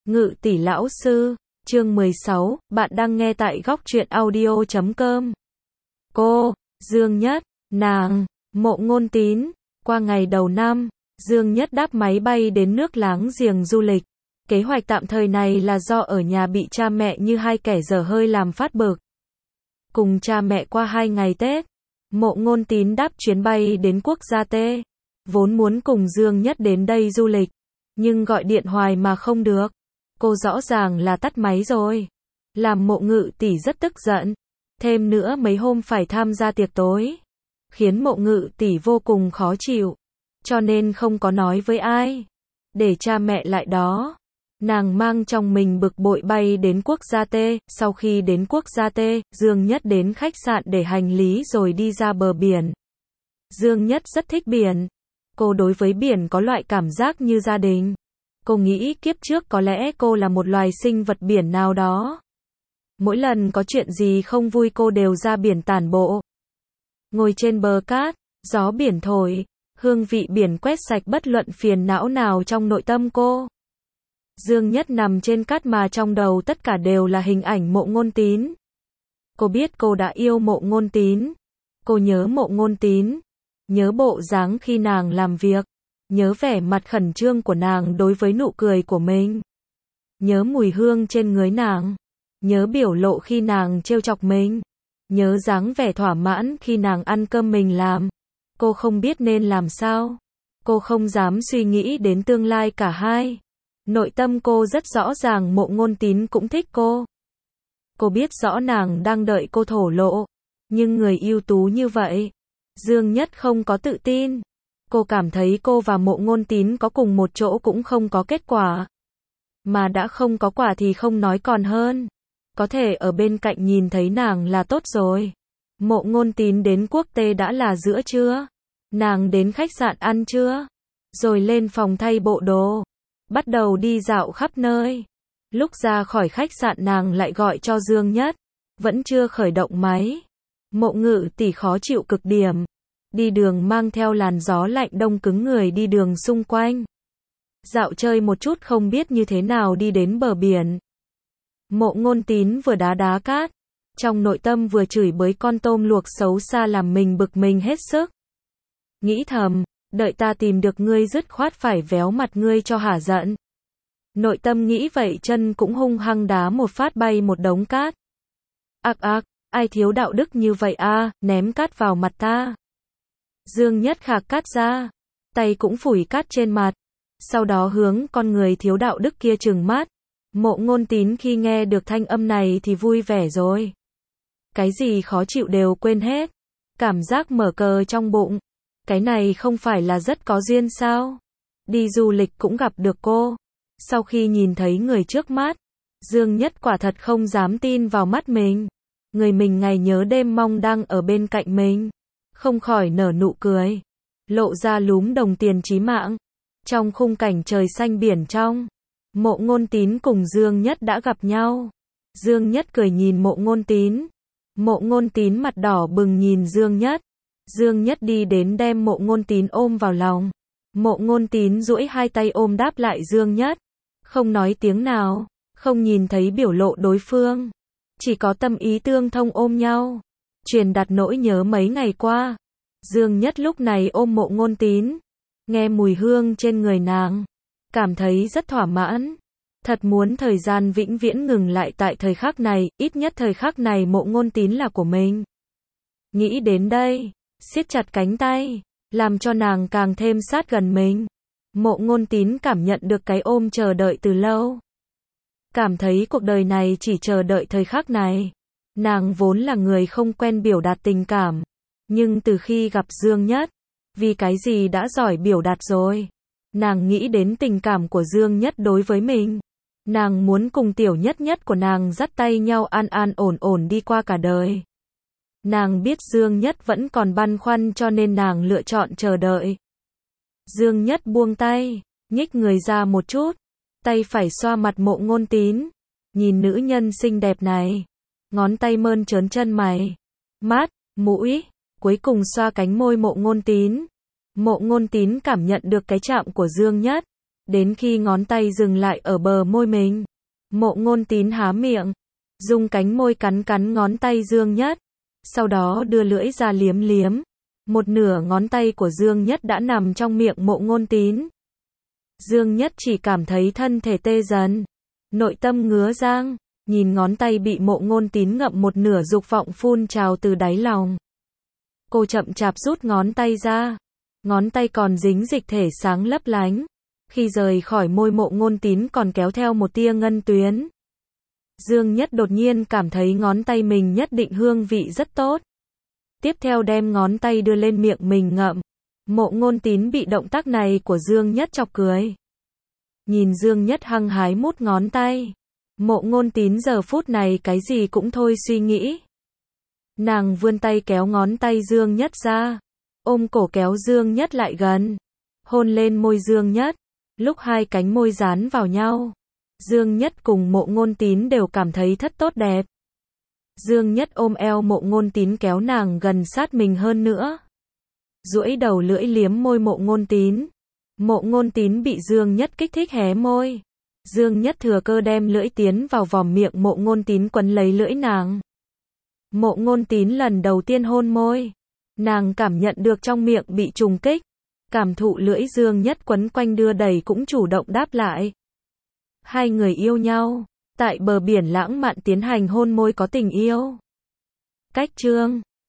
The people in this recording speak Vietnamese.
Ngự tỷ lão sư, chương 16, bạn đang nghe tại góc truyện audio.com. Cô, Dương Nhất, nàng, Mộ Ngôn Tín. Qua ngày đầu năm, Dương Nhất đáp máy bay đến nước láng giềng du lịch. Kế hoạch tạm thời này là do ở nhà bị cha mẹ như hai kẻ dở hơi làm phát bực. Cùng cha mẹ qua 2 ngày Tết, Mộ Ngôn Tín đáp chuyến bay đến quốc gia T. Vốn muốn cùng Dương Nhất đến đây du lịch, nhưng gọi điện hoài mà không được. Cô rõ ràng là tắt máy rồi. Làm Mộ Ngự tỷ rất tức giận. Thêm nữa mấy hôm phải tham gia tiệc tối, khiến Mộ Ngự tỷ vô cùng khó chịu. Cho nên không có nói với ai. Để cha mẹ lại đó. Nàng mang trong mình bực bội bay đến quốc gia T. Sau khi đến quốc gia T, Dương Nhất đến khách sạn để hành lý rồi đi ra bờ biển. Dương Nhất rất thích biển. Cô đối với biển có loại cảm giác như gia đình. Cô nghĩ kiếp trước có lẽ cô là một loài sinh vật biển nào đó. Mỗi lần có chuyện gì không vui cô đều ra biển tản bộ. Ngồi trên bờ cát, gió biển thổi, hương vị biển quét sạch bất luận phiền não nào trong nội tâm cô. Dương Nhất nằm trên cát mà trong đầu tất cả đều là hình ảnh Mộ Ngôn Tín. Cô biết cô đã yêu Mộ Ngôn Tín. Cô nhớ Mộ Ngôn Tín. Nhớ bộ dáng khi nàng làm việc. Nhớ vẻ mặt khẩn trương của nàng đối với nụ cười của mình. Nhớ mùi hương trên người nàng. Nhớ biểu lộ khi nàng trêu chọc mình. Nhớ dáng vẻ thỏa mãn khi nàng ăn cơm mình làm. Cô không biết nên làm sao. Cô không dám suy nghĩ đến tương lai cả hai. Nội tâm cô rất rõ ràng Mộ Ngôn Tín cũng thích cô. Cô biết rõ nàng đang đợi cô thổ lộ. Nhưng người ưu tú như vậy, Dương Nhất không có tự tin. Cô cảm thấy cô và Mộ Ngôn Tín có cùng một chỗ cũng không có kết quả. Mà đã không có quả thì không nói còn hơn. Có thể ở bên cạnh nhìn thấy nàng là tốt rồi. Mộ Ngôn Tín đến quốc tế đã là giữa trưa. Nàng đến khách sạn ăn trưa. Rồi lên phòng thay bộ đồ. Bắt đầu đi dạo khắp nơi. Lúc ra khỏi khách sạn nàng lại gọi cho Dương Nhất. Vẫn chưa khởi động máy. Mộ Ngự tỷ khó chịu cực điểm. Đi đường mang theo làn gió lạnh đông cứng người đi đường xung quanh. Dạo chơi một chút không biết như thế nào đi đến bờ biển. Mộ Ngôn Tín vừa đá cát. Trong nội tâm vừa chửi bới con tôm luộc xấu xa làm mình bực mình hết sức. Nghĩ thầm, đợi ta tìm được ngươi dứt khoát phải véo mặt ngươi cho hả giận. Nội tâm nghĩ vậy chân cũng hung hăng đá một phát bay một đống cát. Ác ác, ai thiếu đạo đức như vậy a, ném cát vào mặt ta. Dương Nhất khạc cát ra, tay cũng phủi cát trên mặt, sau đó hướng con người thiếu đạo đức kia trừng mắt. Mộ Ngôn Tín khi nghe được thanh âm này thì vui vẻ rồi. Cái gì khó chịu đều quên hết, cảm giác mở cờ trong bụng. Cái này không phải là rất có duyên sao? Đi du lịch cũng gặp được cô. Sau khi nhìn thấy người trước mắt, Dương Nhất quả thật không dám tin vào mắt mình. Người mình ngày nhớ đêm mong đang ở bên cạnh mình. Không khỏi nở nụ cười, lộ ra lúm đồng tiền chí mạng. Trong khung cảnh trời xanh biển trong, Mộ Ngôn Tín cùng Dương Nhất đã gặp nhau. Dương Nhất cười nhìn Mộ Ngôn Tín. Mộ Ngôn Tín mặt đỏ bừng nhìn Dương Nhất. Dương Nhất đi đến đem Mộ Ngôn Tín ôm vào lòng. Mộ Ngôn Tín duỗi hai tay ôm đáp lại Dương Nhất. Không nói tiếng nào, không nhìn thấy biểu lộ đối phương. Chỉ có tâm ý tương thông ôm nhau. Truyền đạt nỗi nhớ mấy ngày qua. Dương Nhất lúc này ôm Mộ Ngôn Tín. Nghe mùi hương trên người nàng. Cảm thấy rất thỏa mãn. Thật muốn thời gian vĩnh viễn ngừng lại tại thời khắc này. Ít nhất thời khắc này Mộ Ngôn Tín là của mình. Nghĩ đến đây, siết chặt cánh tay. Làm cho nàng càng thêm sát gần mình. Mộ Ngôn Tín cảm nhận được cái ôm chờ đợi từ lâu. Cảm thấy cuộc đời này chỉ chờ đợi thời khắc này. Nàng vốn là người không quen biểu đạt tình cảm. Nhưng từ khi gặp Dương Nhất, vì cái gì đã giỏi biểu đạt rồi. Nàng nghĩ đến tình cảm của Dương Nhất đối với mình. Nàng muốn cùng tiểu nhất nhất của nàng dắt tay nhau an an ổn ổn đi qua cả đời. Nàng biết Dương Nhất vẫn còn băn khoăn cho nên nàng lựa chọn chờ đợi. Dương Nhất buông tay, nhích người ra một chút. Tay phải xoa mặt Mộ Ngôn Tín. Nhìn nữ nhân xinh đẹp này. Ngón tay mơn trớn chân mày, mắt, mũi, cuối cùng xoa cánh môi Mộ Ngôn Tín. Mộ Ngôn Tín cảm nhận được cái chạm của Dương Nhất. Đến khi ngón tay dừng lại ở bờ môi mình, Mộ Ngôn Tín há miệng, dùng cánh môi cắn cắn ngón tay Dương Nhất, sau đó đưa lưỡi ra liếm liếm. Một nửa ngón tay của Dương Nhất đã nằm trong miệng Mộ Ngôn Tín. Dương Nhất chỉ cảm thấy thân thể tê dần, nội tâm ngứa rang, nhìn ngón tay bị Mộ Ngôn Tín ngậm một nửa, dục vọng phun trào từ đáy lòng. Cô chậm chạp rút ngón tay ra, ngón tay còn dính dịch thể sáng lấp lánh, khi rời khỏi môi Mộ Ngôn Tín còn kéo theo một tia ngân tuyến. Dương Nhất đột nhiên cảm thấy ngón tay mình nhất định hương vị rất tốt. Tiếp theo đem ngón tay đưa lên miệng mình ngậm. Mộ Ngôn Tín bị động tác này của Dương Nhất chọc cười. Nhìn Dương Nhất hăng hái mút ngón tay, Mộ Ngôn Tín giờ phút này cái gì cũng thôi suy nghĩ. Nàng vươn tay kéo ngón tay Dương Nhất ra, ôm cổ kéo Dương Nhất lại gần, hôn lên môi Dương Nhất. Lúc hai cánh môi dán vào nhau, Dương Nhất cùng Mộ Ngôn Tín đều cảm thấy thất tốt đẹp. Dương Nhất ôm eo Mộ Ngôn Tín kéo nàng gần sát mình hơn nữa, duỗi đầu lưỡi liếm môi Mộ Ngôn Tín. Mộ Ngôn Tín bị Dương Nhất kích thích hé môi. Dương Nhất thừa cơ đem lưỡi tiến vào vòm miệng Mộ Ngôn Tín quấn lấy lưỡi nàng. Mộ Ngôn Tín lần đầu tiên hôn môi, nàng cảm nhận được trong miệng bị trùng kích, cảm thụ lưỡi Dương Nhất quấn quanh đưa đẩy cũng chủ động đáp lại. Hai người yêu nhau, tại bờ biển lãng mạn tiến hành hôn môi có tình yêu. Cách chương